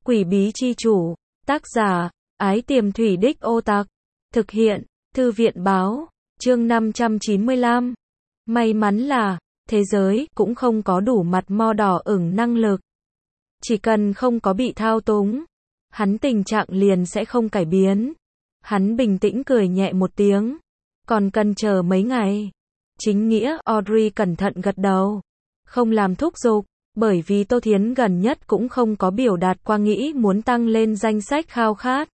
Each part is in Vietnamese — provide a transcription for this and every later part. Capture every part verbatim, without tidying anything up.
Quỷ bí chi chủ, tác giả, Ái Tiềm Thủy Đích Ô Tặc, thực hiện, Thư viện báo, chương năm trăm chín mươi lăm. May mắn là, thế giới cũng không có đủ mặt mo đỏ ửng năng lực. Chỉ cần không có bị thao túng, hắn tình trạng liền sẽ không cải biến. Hắn bình tĩnh cười nhẹ một tiếng. Còn cần chờ mấy ngày. Chính nghĩa, Audrey cẩn thận gật đầu. Không làm thúc giục, bởi vì Tô Thiến gần nhất cũng không có biểu đạt qua nghĩ muốn tăng lên danh sách khao khát.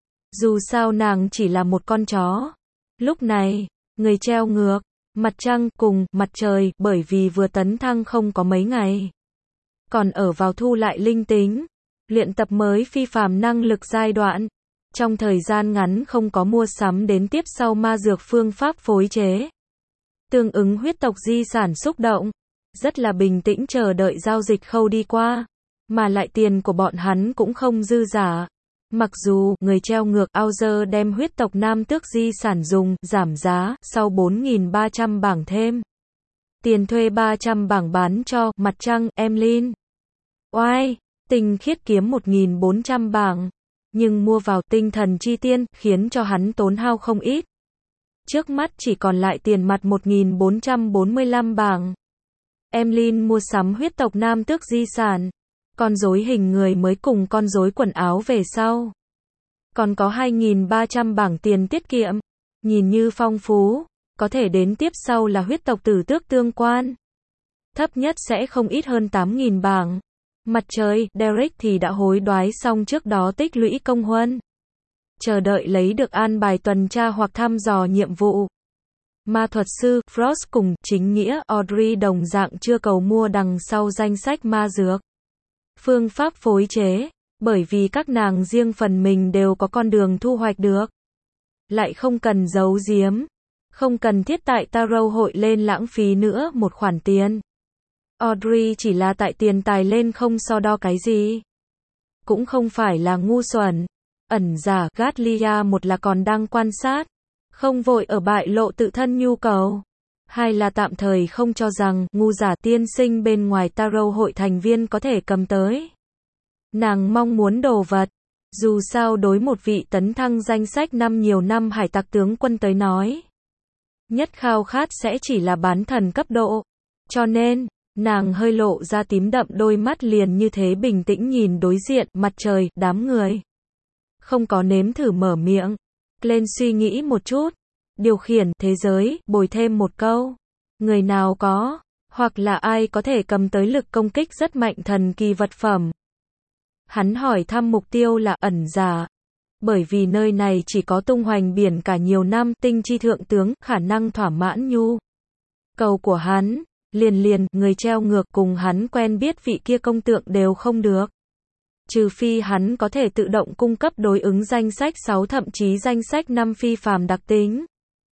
Dù sao nàng chỉ là một con chó. Lúc này, người treo ngược, mặt trăng cùng mặt trời bởi vì vừa tấn thăng không có mấy ngày. Còn ở vào thu lại linh tính, luyện tập mới phi phàm năng lực giai đoạn. Trong thời gian ngắn không có mua sắm đến tiếp sau ma dược phương pháp phối chế. Tương ứng huyết tộc di sản xúc động. Rất là bình tĩnh chờ đợi giao dịch khâu đi qua. Mà lại tiền của bọn hắn cũng không dư giả. Mặc dù người treo ngược Auger đem huyết tộc nam tước di sản dùng giảm giá sau bốn nghìn ba trăm bảng thêm. Tiền thuê ba trăm bảng bán cho mặt trăng Emlyn. Oai, tinh khiết kiếm một nghìn bốn trăm bảng. Nhưng mua vào tinh thần chi tiên khiến cho hắn tốn hao không ít. Trước mắt chỉ còn lại tiền mặt một nghìn bốn trăm bốn mươi lăm bảng. Emlyn mua sắm huyết tộc nam tước di sản. Con rối hình người mới cùng con rối quần áo về sau. Còn có hai nghìn ba trăm bảng tiền tiết kiệm. Nhìn như phong phú. Có thể đến tiếp sau là huyết tộc tử tước tương quan. Thấp nhất sẽ không ít hơn tám nghìn bảng. Mặt trời, Derek thì đã hối đoái xong trước đó tích lũy công huân. Chờ đợi lấy được an bài tuần tra hoặc thăm dò nhiệm vụ. Ma thuật sư, Frost cùng chính nghĩa, Audrey đồng dạng chưa cầu mua đằng sau danh sách ma dược. Phương pháp phối chế, bởi vì các nàng riêng phần mình đều có con đường thu hoạch được. Lại không cần giấu giếm. Không cần thiết tại Tarot hội lên lãng phí nữa một khoản tiền. Audrey chỉ là tại tiền tài lên không so đo cái gì. Cũng không phải là ngu xuẩn. Ẩn giả Gatlia một là còn đang quan sát. Không vội ở bại lộ tự thân nhu cầu. Hai là tạm thời không cho rằng ngu giả tiên sinh bên ngoài Tarot hội thành viên có thể cầm tới. Nàng mong muốn đồ vật. Dù sao đối một vị tấn thăng danh sách năm nhiều năm hải tặc tướng quân tới nói. Nhất khao khát sẽ chỉ là bán thần cấp độ. Cho nên, nàng hơi lộ ra tím đậm đôi mắt liền như thế bình tĩnh nhìn đối diện, mặt trời, đám người. Không có nếm thử mở miệng. Lên suy nghĩ một chút. Điều khiển thế giới, bồi thêm một câu. Người nào có, hoặc là ai có thể cầm tới lực công kích rất mạnh thần kỳ vật phẩm. Hắn hỏi thăm mục tiêu là ẩn giả. Bởi vì nơi này chỉ có tung hoành biển cả nhiều năm tinh chi thượng tướng, khả năng thỏa mãn nhu cầu của hắn. Liền liền, người treo ngược cùng hắn quen biết vị kia công tượng đều không được. Trừ phi hắn có thể tự động cung cấp đối ứng danh sách sáu thậm chí danh sách năm phi phàm đặc tính.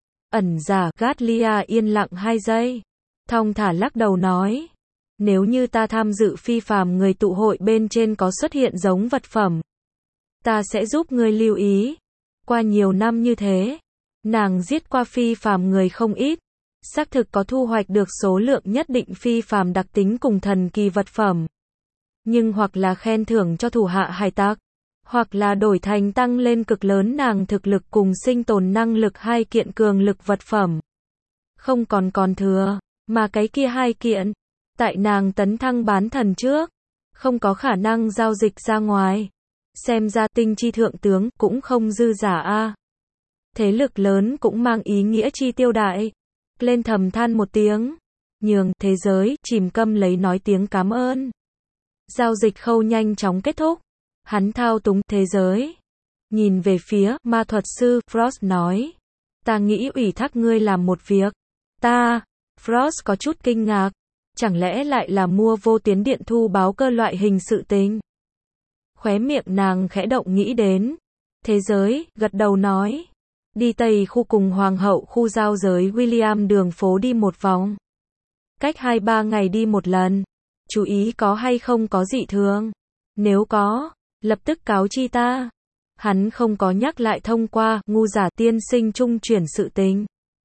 Ẩn giả, Gatlia yên lặng hai giây. Thong thả lắc đầu nói. Nếu như ta tham dự phi phàm người tụ hội bên trên có xuất hiện giống vật phẩm. Ta sẽ giúp ngươi lưu ý. Qua nhiều năm như thế. Nàng giết qua phi phàm người không ít. Xác thực có thu hoạch được số lượng nhất định phi phàm đặc tính cùng thần kỳ vật phẩm. Nhưng hoặc là khen thưởng cho thủ hạ hải tặc. Hoặc là đổi thành tăng lên cực lớn nàng thực lực cùng sinh tồn năng lực hai kiện cường lực vật phẩm. Không còn còn thừa. Mà cái kia hai kiện. Tại nàng tấn thăng bán thần trước. Không có khả năng giao dịch ra ngoài. Xem ra tinh chi thượng tướng cũng không dư giả a. Thế lực lớn cũng mang ý nghĩa chi tiêu đại. Lên thầm than một tiếng. Nhường thế giới chìm câm lấy nói tiếng cảm ơn. Giao dịch khâu nhanh chóng kết thúc. Hắn thao túng thế giới. Nhìn về phía ma thuật sư, Frost nói. Ta nghĩ ủy thác ngươi làm một việc. Ta, Frost có chút kinh ngạc. Chẳng lẽ lại là mua vô tuyến điện thu báo cơ loại hình sự tình? Khóe miệng nàng khẽ động nghĩ đến. Thế giới, gật đầu nói. Đi Tây khu cùng Hoàng hậu khu giao giới William đường phố đi một vòng. Cách hai ba ngày đi một lần. Chú ý có hay không có dị thường. Nếu có, lập tức cáo chi ta. Hắn không có nhắc lại thông qua ngu giả tiên sinh trung chuyển sự tình.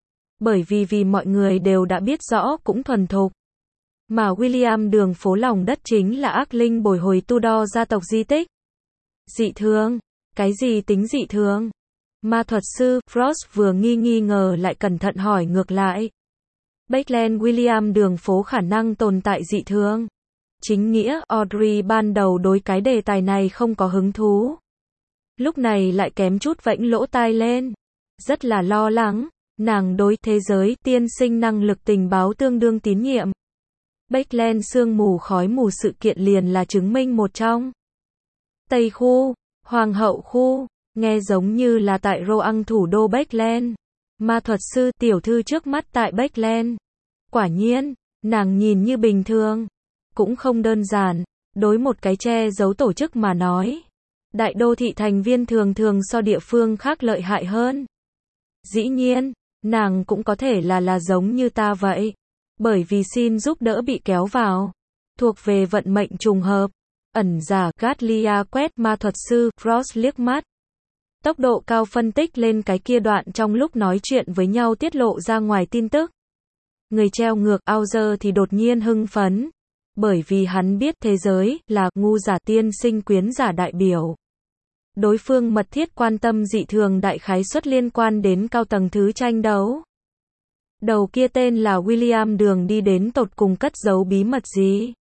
Bởi vì vì mọi người đều đã biết rõ cũng thuần thục. Mà William đường phố lòng đất chính là ác linh bồi hồi Tudor gia tộc di tích. Dị thường? Cái gì tính dị thường? Ma thuật sư Frost vừa nghi nghi ngờ lại cẩn thận hỏi ngược lại. Backland William đường phố khả năng tồn tại dị thường. Chính nghĩa Audrey ban đầu đối cái đề tài này không có hứng thú. Lúc này lại kém chút vẫy lỗ tai lên. Rất là lo lắng. Nàng đối thế giới tiên sinh năng lực tình báo tương đương tín nhiệm. Backland sương mù khói mù sự kiện liền là chứng minh một trong. Tây khu, Hoàng hậu khu, nghe giống như là tại Roang thủ đô Backland. Ma thuật sư tiểu thư trước mắt tại Backland. Quả nhiên, nàng nhìn như bình thường. Cũng không đơn giản, đối một cái che giấu tổ chức mà nói. Đại đô thị thành viên thường thường so địa phương khác lợi hại hơn. Dĩ nhiên, nàng cũng có thể là là giống như ta vậy. Bởi vì xin giúp đỡ bị kéo vào. Thuộc về vận mệnh trùng hợp. Ẩn giả Gatlia quét ma thuật sư Frost liếc mắt. Tốc độ cao phân tích lên cái kia đoạn trong lúc nói chuyện với nhau tiết lộ ra ngoài tin tức. Người treo ngược Auger thì đột nhiên hưng phấn. Bởi vì hắn biết thế giới là ngu giả tiên sinh quyến giả đại biểu. Đối phương mật thiết quan tâm dị thường đại khái suất liên quan đến cao tầng thứ tranh đấu. Đầu kia tên là William đường đi đến tột cùng cất giấu bí mật gì?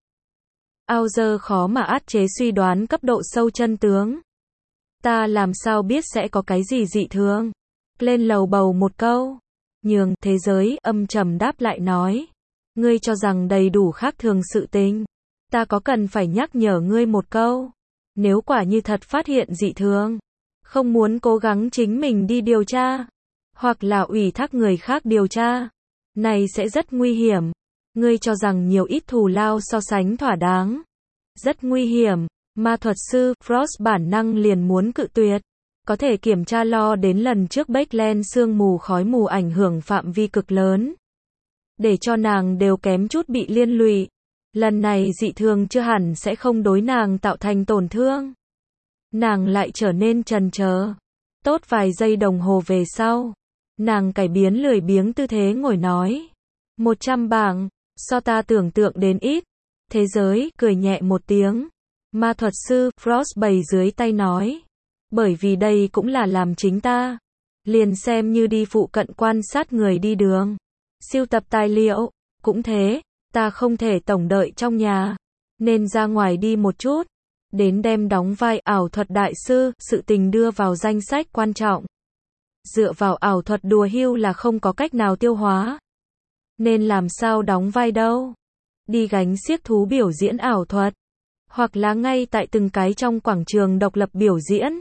Auger khó mà át chế suy đoán cấp độ sâu chân tướng. Ta làm sao biết sẽ có cái gì dị thường? Lên lầu bầu một câu. Nhường thế giới âm trầm đáp lại nói. Ngươi cho rằng đầy đủ khác thường sự tình. Ta có cần phải nhắc nhở ngươi một câu. Nếu quả như thật phát hiện dị thường. Không muốn cố gắng chính mình đi điều tra. Hoặc là ủy thác người khác điều tra. Này sẽ rất nguy hiểm. Ngươi cho rằng nhiều ít thù lao so sánh thỏa đáng. Rất nguy hiểm. Ma thuật sư Frost bản năng liền muốn cự tuyệt. Có thể kiểm tra lo đến lần trước Backland sương mù khói mù ảnh hưởng phạm vi cực lớn. Để cho nàng đều kém chút bị liên lụy. Lần này dị thường chưa hẳn sẽ không đối nàng tạo thành tổn thương. Nàng lại trở nên chần chờ. Tốt vài giây đồng hồ về sau. Nàng cải biến lười biếng tư thế ngồi nói. một trăm bảng, so ta tưởng tượng đến ít. Thế giới cười nhẹ một tiếng. Ma thuật sư Frost bày dưới tay nói. Bởi vì đây cũng là làm chính ta. Liền xem như đi phụ cận quan sát người đi đường. Siêu tập tài liệu. Cũng thế, ta không thể tổng đợi trong nhà. Nên ra ngoài đi một chút. Đến đem đóng vai ảo thuật đại sư, sự tình đưa vào danh sách quan trọng. Dựa vào ảo thuật đùa hưu là không có cách nào tiêu hóa. Nên làm sao đóng vai đâu? Đi gánh xiếc thú biểu diễn ảo thuật. Hoặc là ngay tại từng cái trong quảng trường độc lập biểu diễn.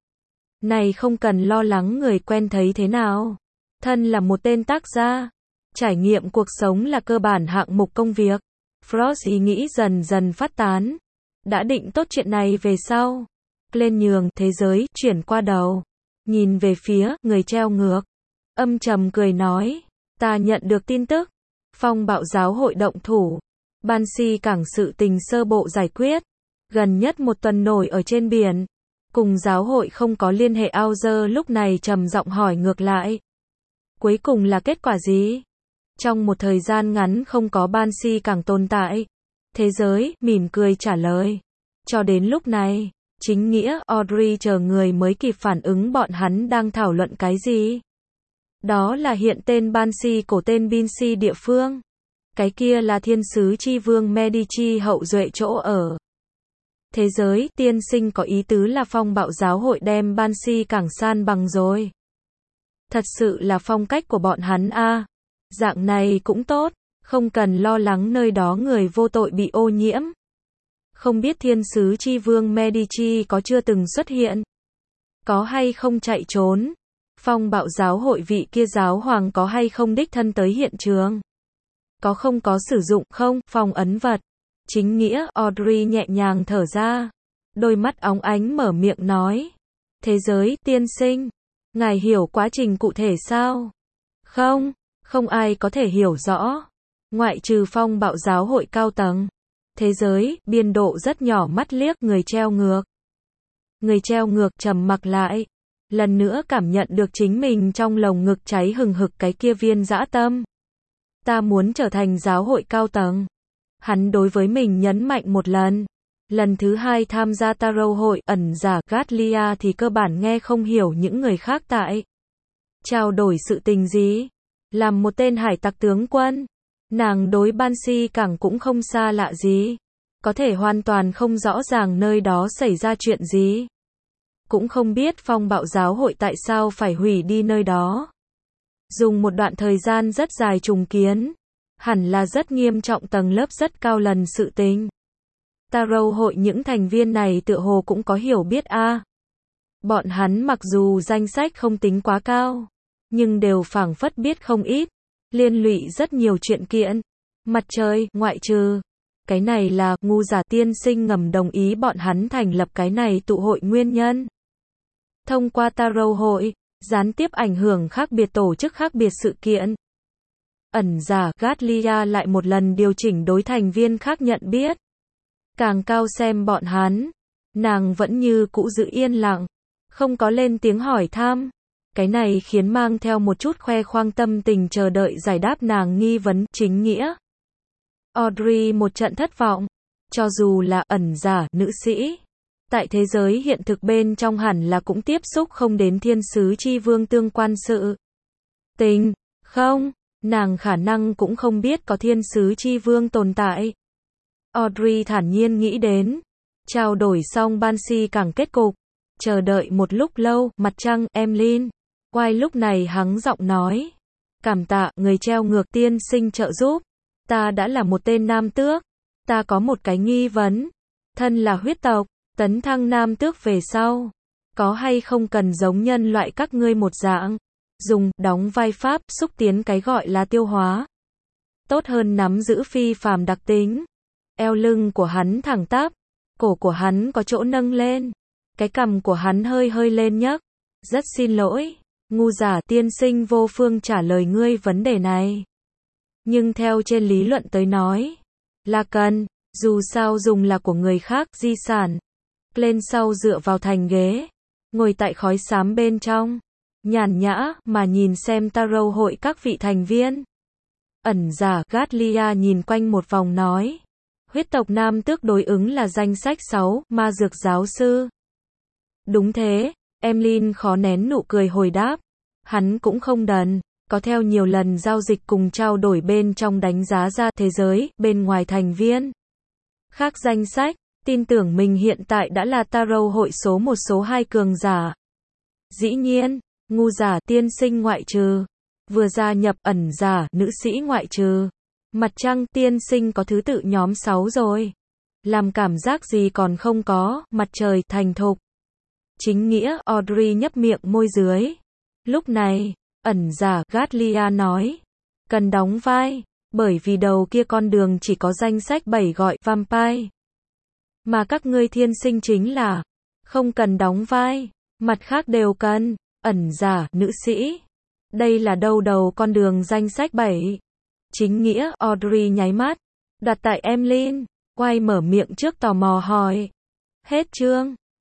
Này không cần lo lắng người quen thấy thế nào. Thân là một tên tác gia. Trải nghiệm cuộc sống là cơ bản hạng mục công việc. Frost ý nghĩ dần dần phát tán. Đã định tốt chuyện này về sau. Lên nhường thế giới chuyển qua đầu. Nhìn về phía người treo ngược. Âm trầm cười nói. Ta nhận được tin tức. Phong bạo giáo hội động thủ. Banshee cảng sự tình sơ bộ giải quyết. Gần nhất một tuần nổi ở trên biển. Cùng giáo hội không có liên hệ. Auger lúc này trầm giọng hỏi ngược lại. Cuối cùng là kết quả gì? Trong một thời gian ngắn không có Banshee cảng tồn tại. Thế giới mỉm cười trả lời. Cho đến lúc này, chính nghĩa Audrey chờ người mới kịp phản ứng bọn hắn đang thảo luận cái gì. Đó là hiện tên Banshee cổ tên Binshee địa phương. Cái kia là thiên sứ chi vương Medici hậu duệ chỗ ở. Thế giới tiên sinh có ý tứ là phong bạo giáo hội đem Banshee cảng san bằng rồi. Thật sự là phong cách của bọn hắn a. À. Dạng này cũng tốt, không cần lo lắng nơi đó người vô tội bị ô nhiễm. Không biết thiên sứ chi vương Medici có chưa từng xuất hiện? Có hay không chạy trốn? Phong bạo giáo hội vị kia giáo hoàng có hay không đích thân tới hiện trường? Có không có sử dụng không phong ấn vật? Chính nghĩa Audrey nhẹ nhàng thở ra. Đôi mắt óng ánh mở miệng nói. Thế giới tiên sinh. Ngài hiểu quá trình cụ thể sao? Không, không ai có thể hiểu rõ. Ngoại trừ phong bạo giáo hội cao tầng. Thế giới, biên độ rất nhỏ mắt liếc người treo ngược. Người treo ngược trầm mặc lại. Lần nữa cảm nhận được chính mình trong lồng ngực cháy hừng hực cái kia viên dã tâm. Ta muốn trở thành giáo hội cao tầng. Hắn đối với mình nhấn mạnh một lần. Lần thứ hai tham gia tarot hội, ẩn giả Gatlia thì cơ bản nghe không hiểu những người khác tại trao đổi sự tình gì. Làm một tên hải tặc tướng quân, nàng đối Banshee càng cũng không xa lạ gì. Có thể hoàn toàn không rõ ràng nơi đó xảy ra chuyện gì. Cũng không biết phong bạo giáo hội tại sao phải hủy đi nơi đó. Dùng một đoạn thời gian rất dài trùng kiến. Hẳn là rất nghiêm trọng, tầng lớp rất cao lần sự tình. Tarot hội những thành viên này tựa hồ cũng có hiểu biết a. À. Bọn hắn mặc dù danh sách không tính quá cao, nhưng đều phảng phất biết không ít, liên lụy rất nhiều chuyện kiện. Mặt trời, ngoại trừ. Cái này là, ngu giả tiên sinh ngầm đồng ý bọn hắn thành lập cái này tụ hội nguyên nhân. Thông qua tarot hội, gián tiếp ảnh hưởng khác biệt tổ chức khác biệt sự kiện. Ẩn giả Gatlia lại một lần điều chỉnh đối thành viên khác nhận biết. Càng cao xem bọn hắn, nàng vẫn như cũ giữ yên lặng, không có lên tiếng hỏi thăm. Cái này khiến mang theo một chút khoe khoang tâm tình chờ đợi giải đáp nàng nghi vấn chính nghĩa. Audrey một trận thất vọng, cho dù là ẩn giả nữ sĩ, tại thế giới hiện thực bên trong hẳn là cũng tiếp xúc không đến thiên sứ chi vương tương quan sự tình, không, nàng khả năng cũng không biết có thiên sứ chi vương tồn tại. Audrey thản nhiên nghĩ đến, trao đổi xong Banshee càng kết cục, chờ đợi một lúc lâu, mặt trăng, Emlyn, quay lúc này hắng giọng nói, cảm tạ người treo ngược tiên sinh trợ giúp, ta đã là một tên nam tước, ta có một cái nghi vấn, thân là huyết tộc, tấn thăng nam tước về sau, có hay không cần giống nhân loại các ngươi một dạng, dùng, đóng vai pháp, xúc tiến cái gọi là tiêu hóa, tốt hơn nắm giữ phi phàm đặc tính. Eo lưng của hắn thẳng tắp, cổ của hắn có chỗ nâng lên, cái cằm của hắn hơi hơi lên nhấc. Rất xin lỗi, ngu giả tiên sinh vô phương trả lời ngươi vấn đề này. Nhưng theo trên lý luận tới nói, là cần, dù sao dùng là của người khác, di sản. Lên sau dựa vào thành ghế, ngồi tại khói xám bên trong, nhàn nhã mà nhìn xem tarot hội các vị thành viên. Ẩn giả Gatlia nhìn quanh một vòng nói, huyết tộc nam tước đối ứng là danh sách sáu, ma dược giáo sư. Đúng thế, Emlyn khó nén nụ cười hồi đáp. Hắn cũng không đần, có theo nhiều lần giao dịch cùng trao đổi bên trong đánh giá ra thế giới, bên ngoài thành viên. Khác danh sách, tin tưởng mình hiện tại đã là tarot hội số một số hai cường giả. Dĩ nhiên, ngu giả tiên sinh ngoại trừ. Vừa gia nhập ẩn giả nữ sĩ ngoại trừ. Mặt trăng tiên sinh có thứ tự nhóm sáu rồi. Làm cảm giác gì còn không có, mặt trời thành thục. Chính nghĩa, Audrey nhấp miệng môi dưới. Lúc này, ẩn giả Gatlia nói, cần đóng vai, bởi vì đầu kia con đường chỉ có danh sách bảy gọi vampire. Mà các ngươi thiên sinh chính là, không cần đóng vai, mặt khác đều cần, ẩn giả nữ sĩ. Đây là đâu đầu con đường danh sách bảy. Chính nghĩa, Audrey nháy mắt, đặt tại Emlyn, quay mở miệng trước tò mò hỏi. Hết chương.